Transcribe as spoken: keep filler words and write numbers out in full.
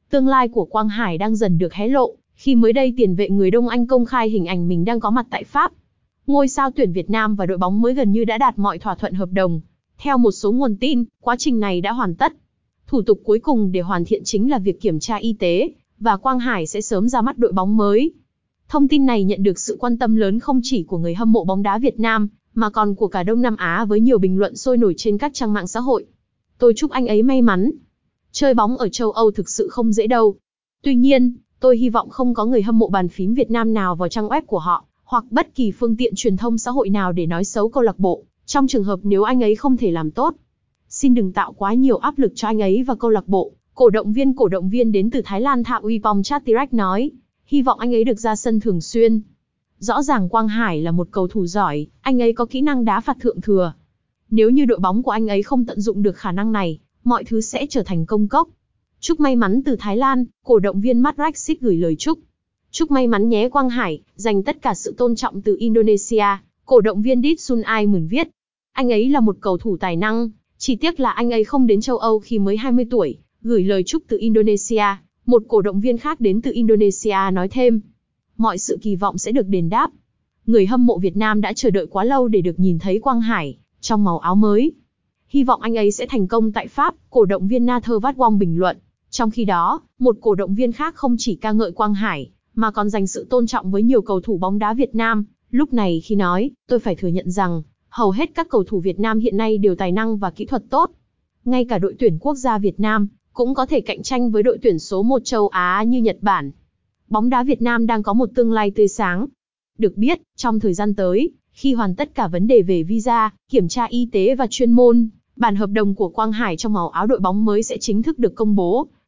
Tương lai của Quang Hải đang dần được hé lộ, khi mới đây tiền vệ người Đông Anh công khai hình ảnh mình đang có mặt tại Pháp. Ngôi sao tuyển Việt Nam và đội bóng mới gần như đã đạt mọi thỏa thuận hợp đồng. Theo một số nguồn tin, quá trình này đã hoàn tất. Thủ tục cuối cùng để hoàn thiện chính là việc kiểm tra y tế, và Quang Hải sẽ sớm ra mắt đội bóng mới. Thông tin này nhận được sự quan tâm lớn không chỉ của người hâm mộ bóng đá Việt Nam, mà còn của cả Đông Nam Á với nhiều bình luận sôi nổi trên các trang mạng xã hội. Tôi chúc anh ấy may mắn. Chơi bóng ở châu Âu thực sự không dễ đâu. Tuy nhiên, tôi hy vọng không có người hâm mộ bàn phím Việt Nam nào vào trang web của họ, hoặc bất kỳ phương tiện truyền thông xã hội nào để nói xấu câu lạc bộ, trong trường hợp nếu anh ấy không thể làm tốt. Xin đừng tạo quá nhiều áp lực cho anh ấy và câu lạc bộ, cổ động viên cổ động viên đến từ Thái Lan Thạo Uy Chattirach nói, hy vọng anh ấy được ra sân thường xuyên. Rõ ràng Quang Hải là một cầu thủ giỏi, anh ấy có kỹ năng đá phạt thượng thừa. Nếu như đội bóng của anh ấy không tận dụng được khả năng này, mọi thứ sẽ trở thành công cốc. Chúc may mắn từ Thái Lan, cổ động viên Madraxit gửi lời chúc. Chúc may mắn nhé Quang Hải, dành tất cả sự tôn trọng từ Indonesia, cổ động viên Dit Sun Ai Mừng viết. Anh ấy là một cầu thủ tài năng, chỉ tiếc là anh ấy không đến châu Âu khi mới hai mươi tuổi, gửi lời chúc từ Indonesia. Một cổ động viên khác đến từ Indonesia nói thêm, mọi sự kỳ vọng sẽ được đền đáp. Người hâm mộ Việt Nam đã chờ đợi quá lâu để được nhìn thấy Quang Hải trong màu áo mới. Hy vọng anh ấy sẽ thành công tại Pháp, cổ động viên Nathan Vatwong bình luận. Trong khi đó, một cổ động viên khác không chỉ ca ngợi Quang Hải, mà còn dành sự tôn trọng với nhiều cầu thủ bóng đá Việt Nam. Lúc này khi nói, tôi phải thừa nhận rằng, hầu hết các cầu thủ Việt Nam hiện nay đều tài năng và kỹ thuật tốt. Ngay cả đội tuyển quốc gia Việt Nam cũng có thể cạnh tranh với đội tuyển số một châu Á như Nhật Bản. Bóng đá Việt Nam đang có một tương lai tươi sáng. Được biết, trong thời gian tới, khi hoàn tất cả vấn đề về visa, kiểm tra y tế và chuyên môn, bản hợp đồng của Quang Hải trong màu áo đội bóng mới sẽ chính thức được công bố.